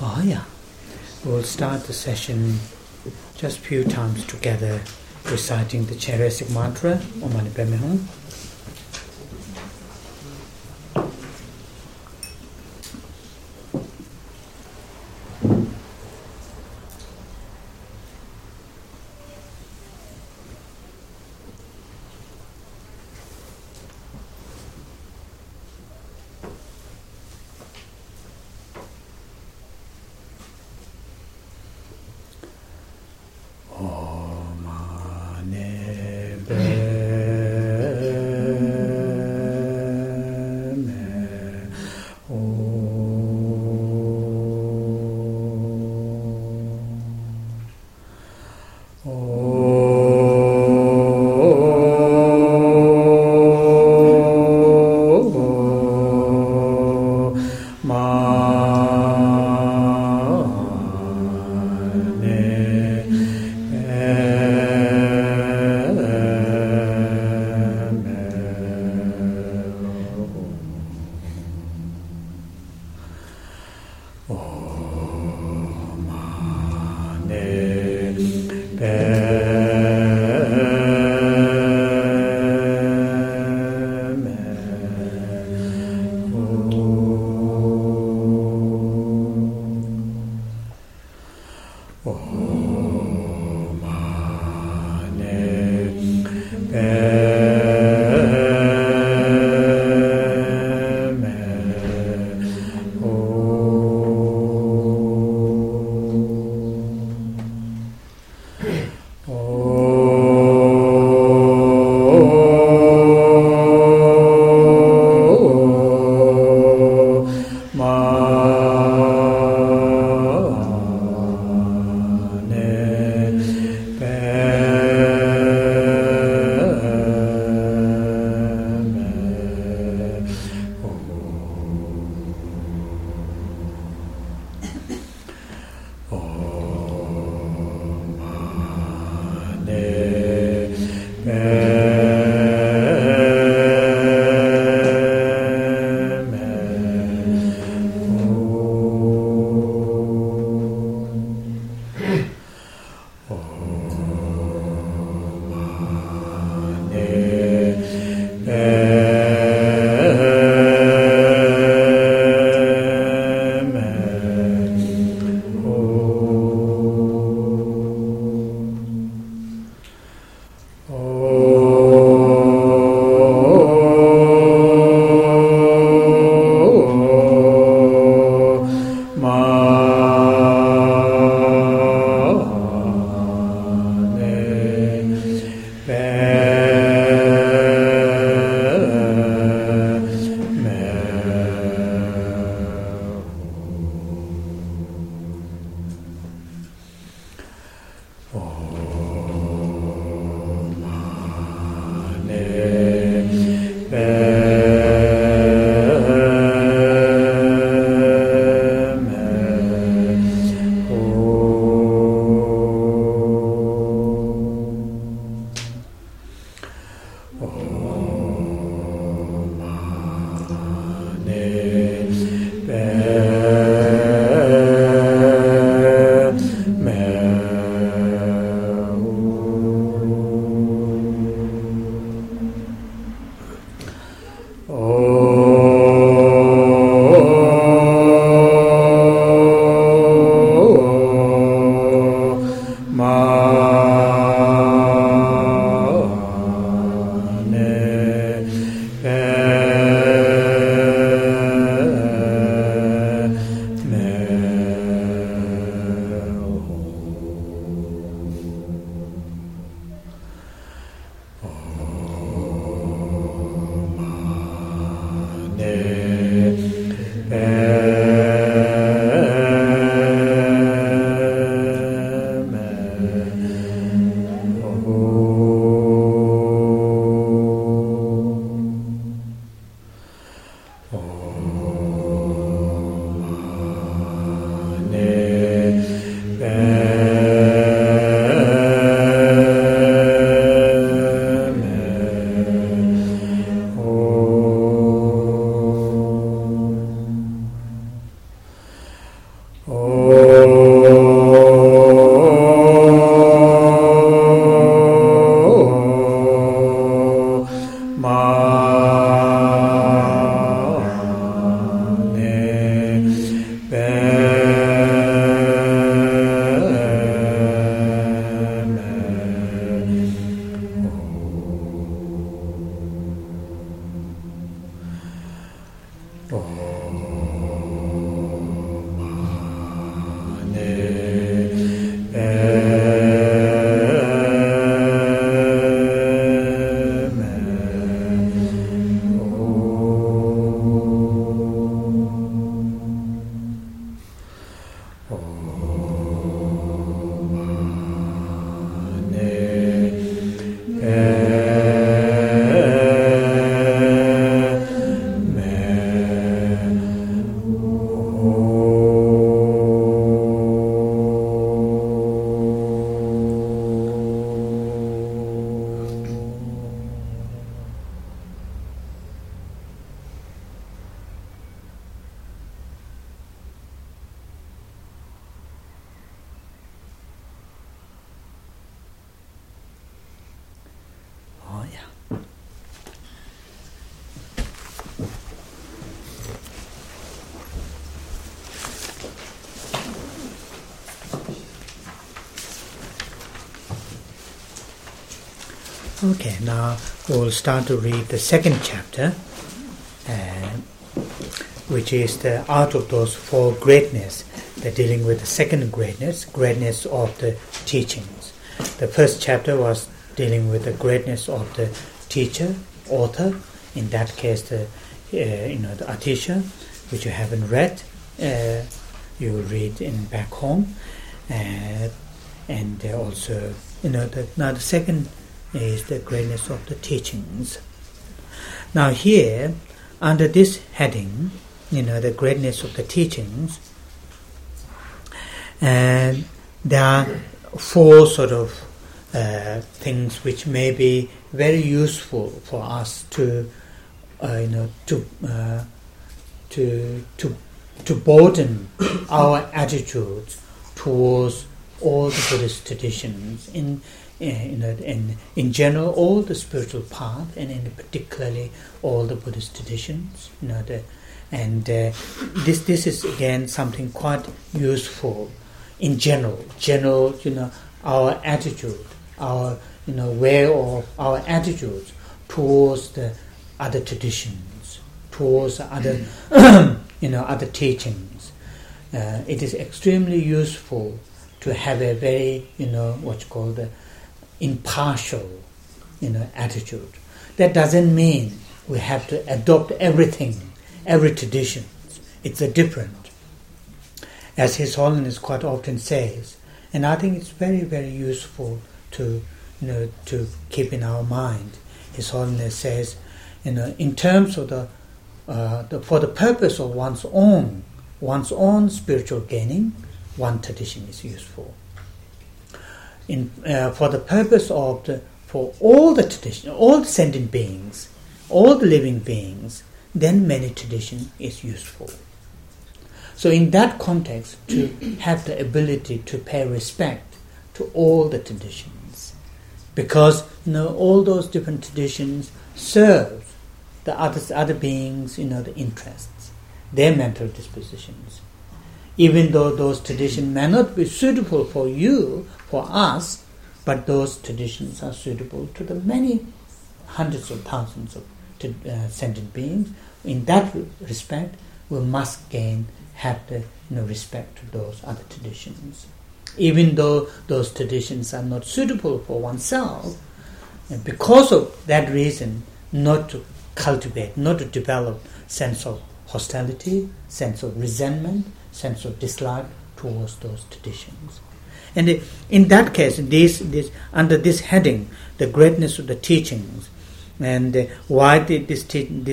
Oh yeah. We'll start the session just a few times together reciting the Chairasic mantra, Om Mani Padme Hum. Okay, now we'll start to read the second chapter, which is the Out of Those Four Greatness. They're dealing with the second greatness of the teachings. The first chapter was dealing with the greatness of the teacher, author. In that case, the Atisha, which you haven't read, you will read in back home, and also now the second is the greatness of the teachings. Now here, under this heading, the greatness of the teachings, and there are four sort of things which may be very useful for us to broaden our attitudes towards all the Buddhist traditions in general, all the spiritual path, and in particularly all the Buddhist traditions. This is again something quite useful in general. Our attitude, our way of our attitudes towards the other traditions, towards other other teachings. It is extremely useful to have a very what's called the impartial attitude. That doesn't mean we have to adopt everything, every tradition. It's different, as His Holiness quite often says, and I think it's very, very useful to keep in our mind. His Holiness says, in terms of for the purpose of one's own spiritual gaining, one tradition is useful. For the purpose of for all the tradition, all the sentient beings, all the living beings, then many tradition is useful. So in that context, to have the ability to pay respect to all the traditions, because all those different traditions serve the other beings, the interests, their mental dispositions. Even though those traditions may not be suitable for you, for us, but those traditions are suitable to the many hundreds of thousands of sentient beings. In that respect, we must have the respect to those other traditions. Even though those traditions are not suitable for oneself, and because of that reason, not to cultivate, not to develop sense of hostility, sense of resentment, sense of dislike towards those traditions. And in that case, this under this heading, the greatness of the teachings, and why this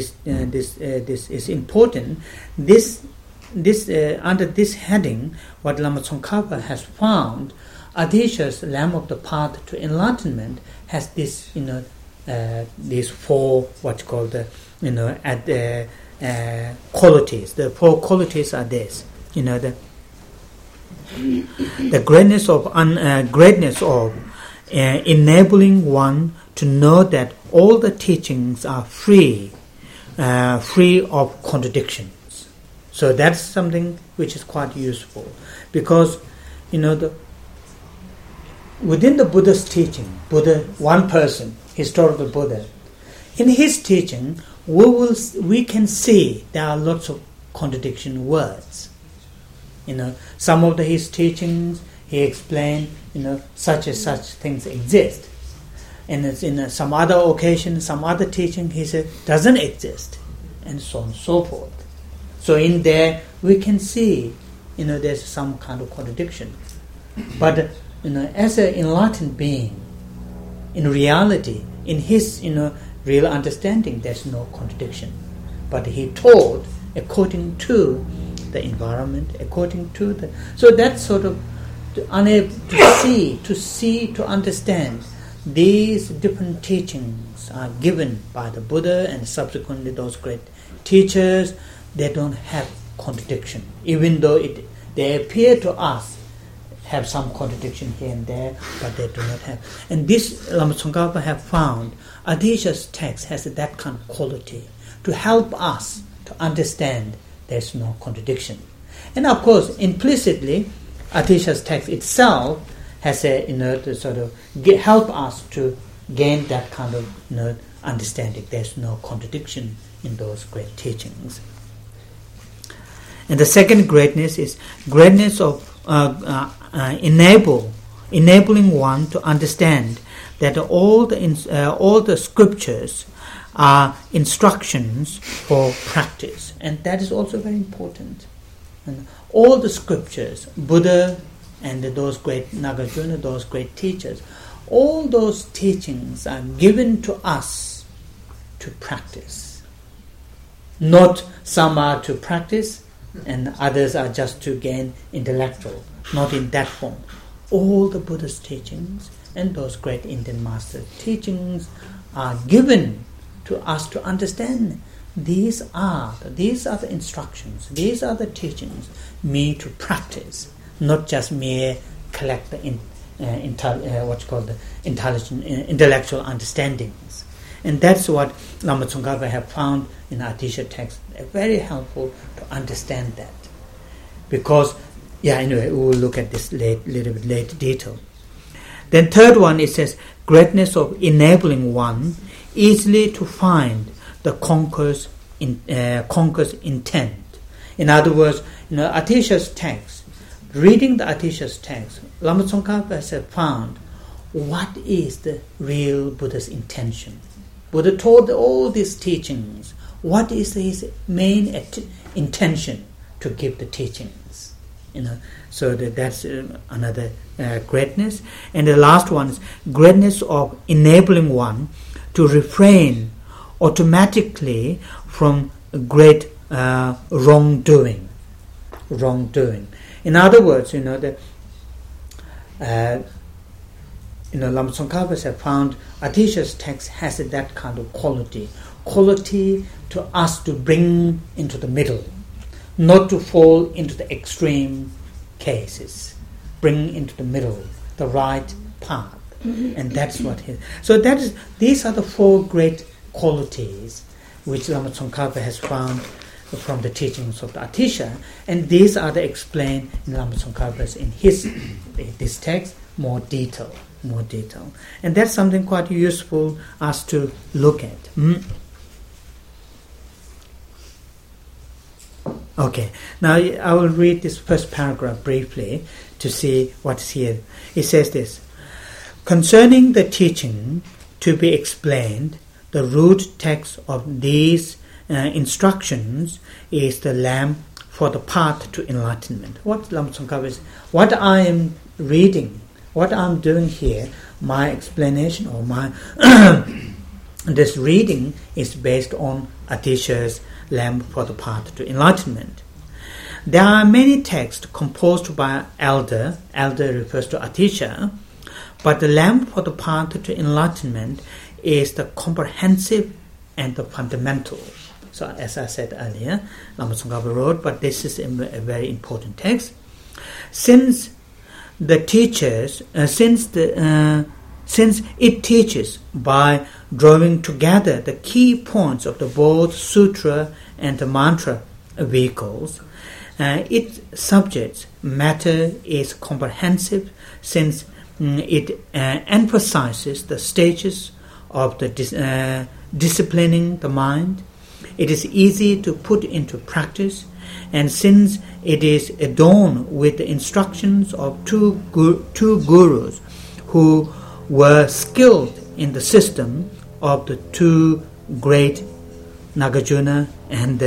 is important. This under this heading, what Lama Tsongkhapa has found, Atisha's Lamp of the Path to Enlightenment has this these four what's called qualities. The four qualities are this. The greatness of enabling one to know that all the teachings are free of contradictions. So that's something which is quite useful, because within the Buddha's teaching, one person, historical Buddha, in his teaching, we can see there are lots of contradiction words. Some of his teachings he explained, such and such things exist, and it's in some other occasion, some other teaching he said doesn't exist, and so on and so forth. So in there we can see, there's some kind of contradiction. But as an enlightened being, in reality, in his real understanding, there's no contradiction. But he taught according to the environment, according to the. So that's sort of unable to understand. These different teachings are given by the Buddha and subsequently those great teachers. They don't have contradiction, even though they appear to us have some contradiction here and there, but they do not have. And this Lama Tsongkhapa have found Atisha's text has that kind of quality to help us to understand there's no contradiction. And of course, implicitly, Atisha's text itself has to sort of help us to gain that kind of understanding. There's no contradiction in those great teachings. And the second greatness is greatness of enabling one to understand that all the scriptures are instructions for practice, and that is also very important. And all the scriptures, Buddha and those great Nagarjuna, those great teachers, all those teachings are given to us to practice. Not some are to practice and others are just to gain intellectual. Not in that form. All the Buddha's teachings and those great Indian master teachings are given to us to understand. These are the instructions. These are the teachings me to practice, not just mere collect the intellectual understandings. And that's what Lama Tsongkhapa have found in Atisha text very helpful to understand that. Because, anyway, we will look at this little bit later detail. Then third one, it says, greatness of enabling one easily to find the conqueror's intent. In other words, Atisha's text, reading the Atisha's text, Lama Tsongkhapa has found what is the real Buddha's intention. Buddha taught all these teachings. What is his main intention to give the teachings? So that's another greatness. And the last one is greatness of enabling one to refrain automatically from great wrongdoing. In other words, Lama Tsongkhapa has found Atisha's text has that kind of quality to us to bring into the middle, not to fall into the extreme cases, bring into the middle, the right path. And that's what he. So these are the four great qualities which Lama Tsongkhapa has found from the teachings of the Atisha, and these are explained in Lama Tsongkhapa's in this text more detail, and that's something quite useful us to look at. Okay, now I will read this first paragraph briefly to see what's here. It says this: concerning the teaching to be explained, the root text of these instructions is the lamp for the path to enlightenment. What Lama Tsongkhapa is, what I am reading, what I'm doing here, my explanation or my this reading is based on Atisha's lamp for the path to enlightenment. There are many texts composed by elder refers to Atisha, but the lamp for the path to enlightenment is the comprehensive and the fundamental. So as I said earlier, Lama Tsongkhapa wrote, but this is a very important text. Since the teachers, since it teaches by drawing together the key points of the both sutra and the mantra vehicles, its subject matter is comprehensive, since it emphasizes the stages of the disciplining the mind. It is easy to put into practice, and since it is adorned with the instructions of two gurus who were skilled in the system of the two great Nagarjuna and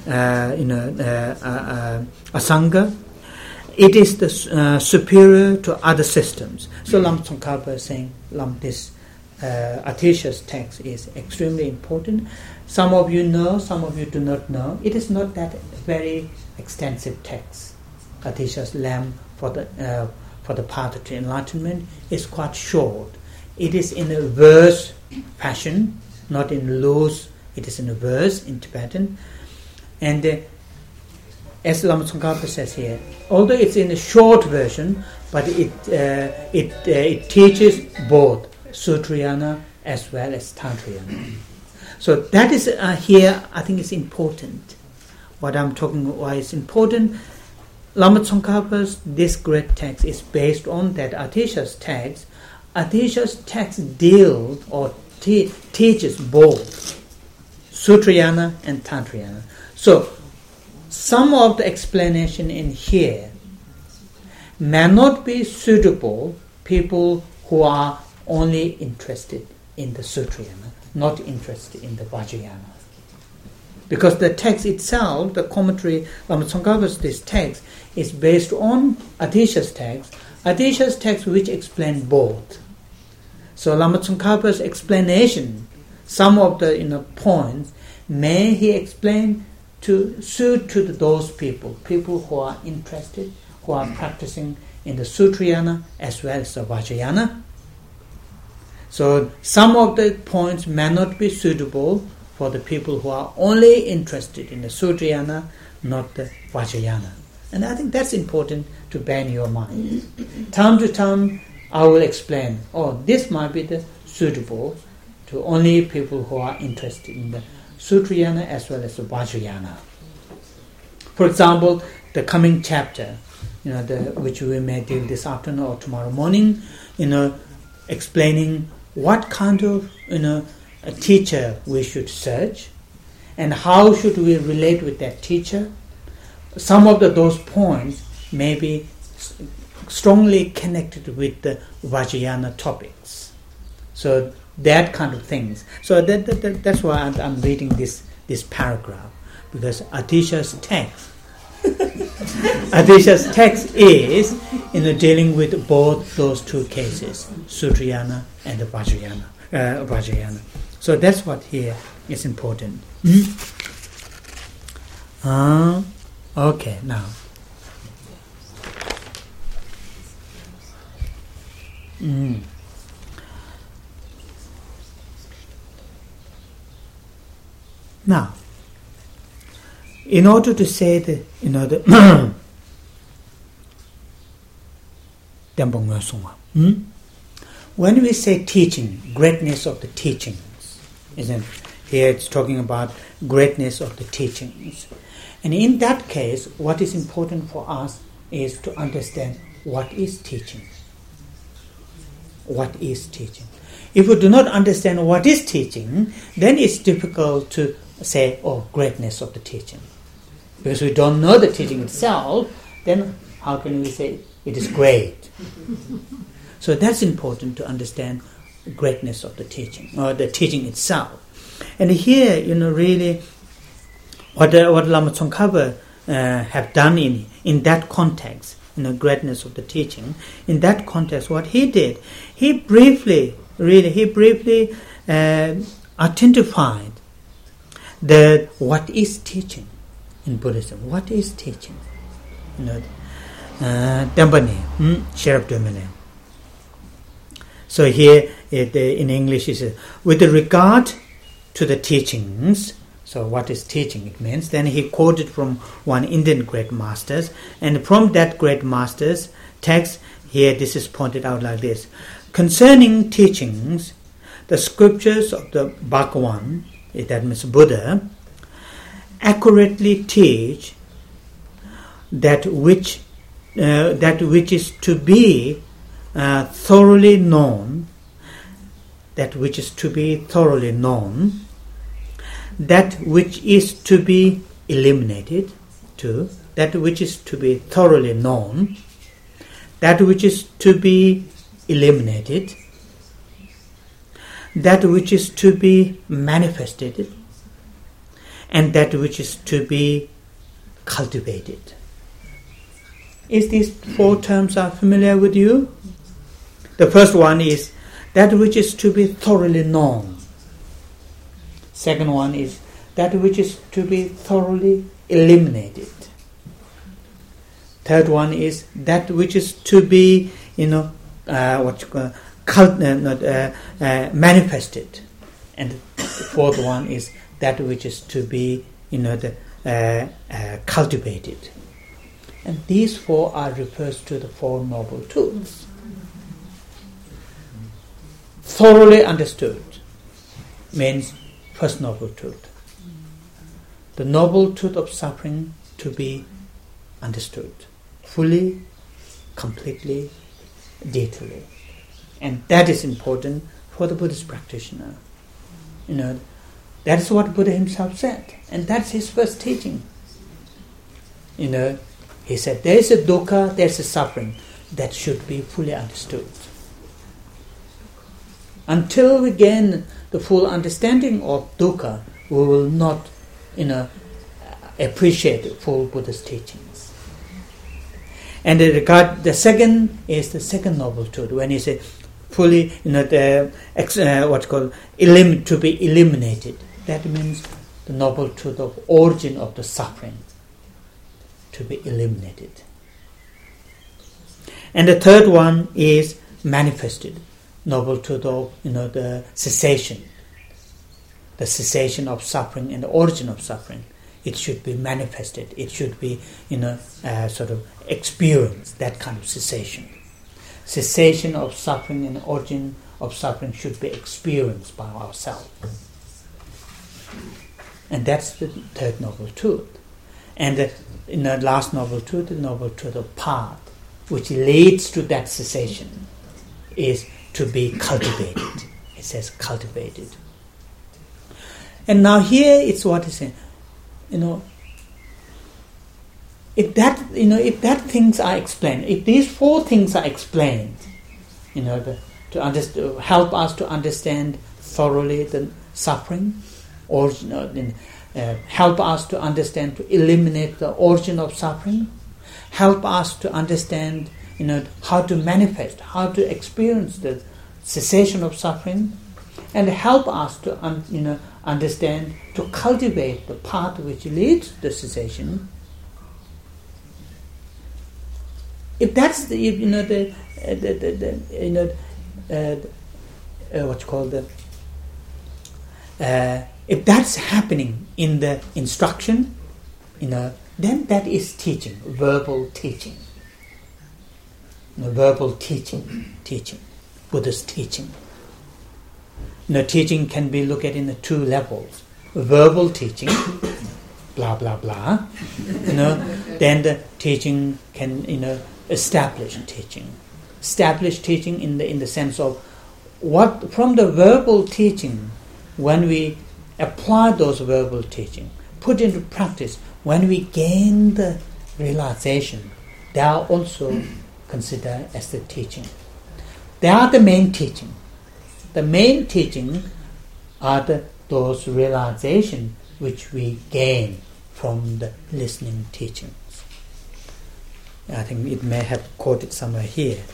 Asanga, it is the superior to other systems. So Lama Tsongkhapa is saying this Atisha's text is extremely important. Some of you know, some of you do not know. It is not that very extensive text. Atisha's Lamb for the path to enlightenment is quite short. It is in a verse fashion, not in loose. It is in a verse in Tibetan, and as Lama Tsongkhapa says here, although it's in a short version, but it teaches both Sutrayana as well as Tantrayana. So that is here, I think it's important. What I'm talking about, why it's important, Lama Tsongkhapa's this great text is based on that Atisha's text. Atisha's text deals or teaches both Sutrayana and Tantrayana. So some of the explanation in here may not be suitable people who are only interested in the Sutrayana, not interested in the Vajrayana. Because the text itself, the commentary, Lama Tsongkhapa's this text, is based on Atisha's text which explain both. So Lama Tsongkhapa's explanation, some of the points, may he explain to suit to those people who are interested, who are practicing in the Sutrayana as well as the Vajrayana. So some of the points may not be suitable for the people who are only interested in the Sutrayana, not the Vajrayana. And I think that's important to bear in your mind. Time to time, I will explain, this might be the suitable to only people who are interested in the Sutrayana as well as the Vajrayana. For example, the coming chapter, which we may deal this afternoon or tomorrow morning, explaining what kind of a teacher we should search and how should we relate with that teacher. Some of those points may be strongly connected with the Vajrayana topics. So that kind of things. So that's why I'm reading this paragraph, because Atisha's text is dealing with both those two cases, Sutrayana and the Vajrayana. So that's what here is important. Okay, now. Now, in order to say the when we say teaching, greatness of the teachings, isn't here it's talking about greatness of the teachings. And in that case, what is important for us is to understand what is teaching. What is teaching? If we do not understand what is teaching, then it's difficult to say, greatness of the teaching. Because we don't know the teaching itself, then how can we say it is great? So that's important to understand the greatness of the teaching, or the teaching itself. And here, really, what Lama Tsongkhapa have done in that context, greatness of the teaching, in that context, what he did, he briefly identified what is teaching in Buddhism. What is teaching? Dambane, Sherab Domine. So here in English it says, with regard to the teachings, So what is teaching? It means then he quoted from one Indian great masters, and from that great master's text here this is pointed out like this. Concerning teachings, the scriptures of the Bhagavan, that means Buddha, accurately teach that which is to be thoroughly known, that which is to be thoroughly known, that which is to be eliminated, to that which is to be thoroughly known, that which is to be eliminated, that which is to be manifested, and that which is to be cultivated. Is these four terms are familiar with you? The first one is that which is to be thoroughly known. Second one is that which is to be thoroughly eliminated. Third one is that which is to be, manifested. And the fourth one is that which is to be, cultivated. And these four are refers to the Four Noble Truths. Thoroughly understood means first noble truth. The noble truth of suffering to be understood fully, completely, detailedly. And that is important for the Buddhist practitioner. That is what Buddha himself said. And that's his first teaching. He said, there is a dukkha, there is a suffering that should be fully understood. Until we gain the full understanding of dukkha, we will not, appreciate the full Buddhist teachings. And the second is the second noble truth. When he said fully, to be eliminated, that means the noble truth of origin of the suffering to be eliminated. And the third one is manifested, noble truth of the cessation of suffering and the origin of suffering. It should be manifested. It should be sort of experienced, that kind of cessation. Cessation of suffering and origin of suffering should be experienced by ourselves. And that's the third noble truth. And the last noble truth, the noble truth of path, which leads to that cessation, is to be cultivated. It says cultivated. And now here it's what is saying. If that things are explained, if these four things are explained, to help us to understand thoroughly the suffering, or help us to understand, to eliminate the origin of suffering, help us to understand, how to manifest, how to experience the cessation of suffering, and help us to understand, to cultivate the path which leads to the cessation. If that's if that's happening in the instruction, then that is teaching, verbal teaching. Verbal teaching, Buddha's teaching. Teaching can be looked at in the two levels. Verbal teaching, blah blah blah. Then the teaching can establish teaching. Establish teaching in the sense of what from the verbal teaching, when we apply those verbal teaching, put into practice, when we gain the realization, they are also considered as the teaching. They are the main teaching. The main teaching are those realizations which we gain from the listening teachings. I think it may have quoted somewhere here.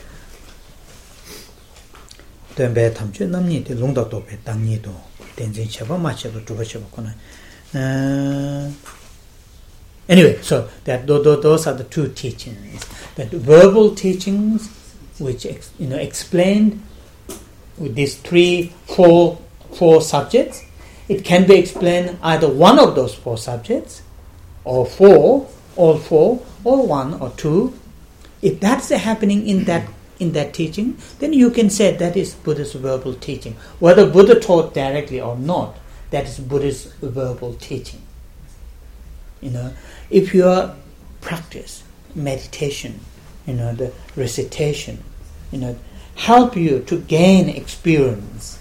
Anyway, so that those are the two teachings. That verbal teachings, which explained with these four subjects, It can be explained either one of those 4 subjects, or 4, all 4, or 1 or 2. If that's happening in that teaching, then you can say that is Buddha's verbal teaching. Whether Buddha taught directly or not, that is Buddha's verbal teaching. If your practice, meditation, the recitation, help you to gain experience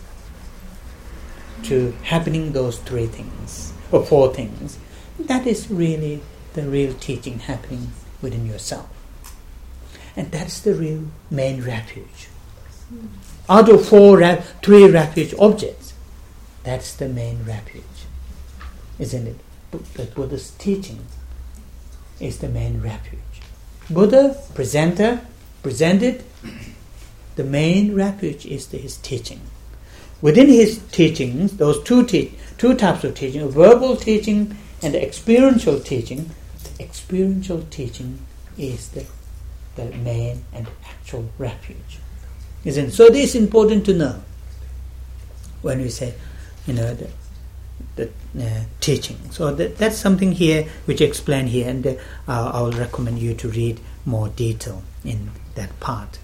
to happening those 3 things or 4 things, that is really the real teaching happening within yourself. And that's the real main refuge. Out of 3 refuge objects, that's the main refuge, isn't it? But Buddha's teaching is the main refuge. Buddha presented, the main refuge is his teaching. Within his teachings, those two types of teaching, verbal teaching and experiential teaching, the experiential teaching is the main and actual refuge. Isn't it? So this is important to know when we say, the teaching. So that's something here which explained here, and I will recommend you to read more detail in that part.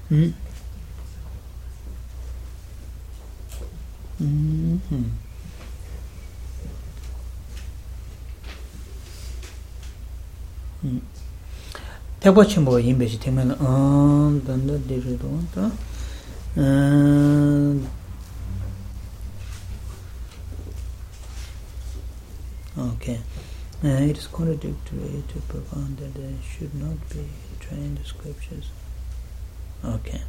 대보치 뭐 임베지 되면 단다 데르도 okay. It is contradictory to propound that there should not be trained scriptures. Okay.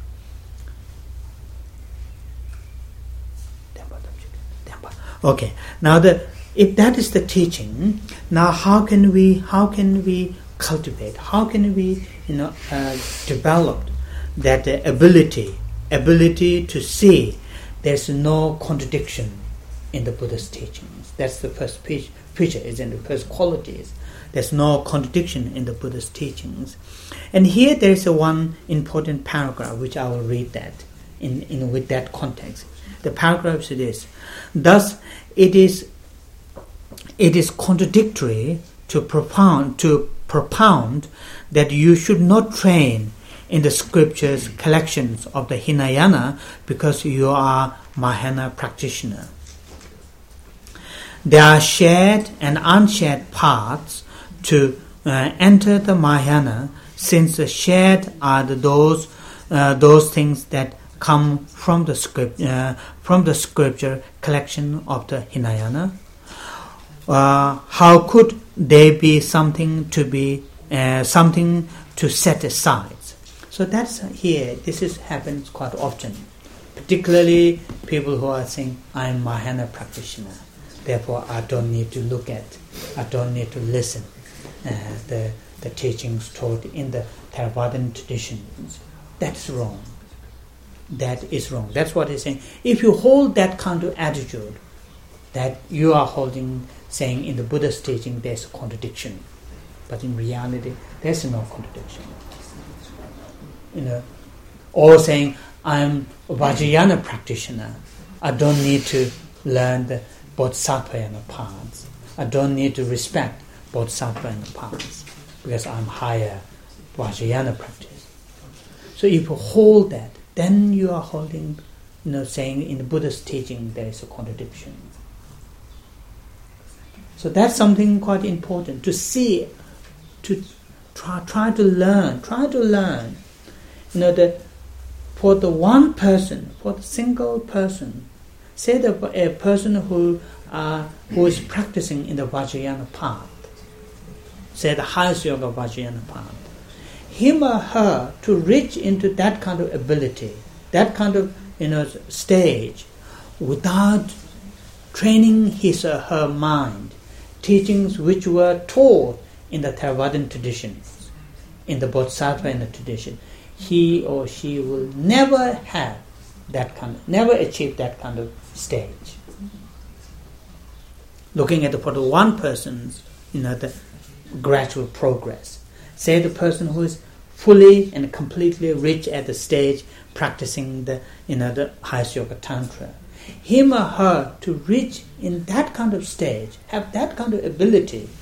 Okay. Now if that is the teaching, now how can we cultivate? How can we develop that ability to see there's no contradiction in the Buddha's teachings? That's the first feature, isn't it? The first quality is there's no contradiction in the Buddha's teachings. And here there is one important paragraph which I will read that in with that context. The paragraph is this: thus it is contradictory to propound that you should not train in the scriptures collections of the Hinayana because you are Mahayana practitioner. There are shared and unshared paths to enter the Mahayana, since the shared are those things that come from the scripture collection of the Hinayana. How could there be something to set aside? So that's here. Happens quite often, particularly people who are saying, "I'm Mahayana practitioner, therefore I don't need to I don't need to listen the teachings taught in the Theravadan traditions." That's wrong. That is wrong. That's what he's saying. If you hold that kind of attitude, that you are saying in the Buddha's teaching there's a contradiction, but in reality there's no contradiction. Or saying I'm a Vajrayana practitioner, I don't need to learn the Bodhisattvayana paths. I don't need to respect Bodhisattvayana paths because I'm higher Vajrayana practice. So if you hold that, then you are holding, saying in the Buddha's teaching there is a contradiction. So that's something quite important to see, to try to learn. That for the one person, for the single person, say a person who is practicing in the Vajrayana path, say the highest yoga Vajrayana path, him or her to reach into that kind of ability, that kind of stage, without training his or her mind, teachings which were taught in the Theravadan traditions, in the Bodhisattvayana tradition, he or she will never achieve that kind of stage. Looking at for the one person's, the gradual progress. Say the person who is fully and completely reached at the stage practicing the highest yoga tantra. him or her to reach in that kind of stage, have that kind of ability,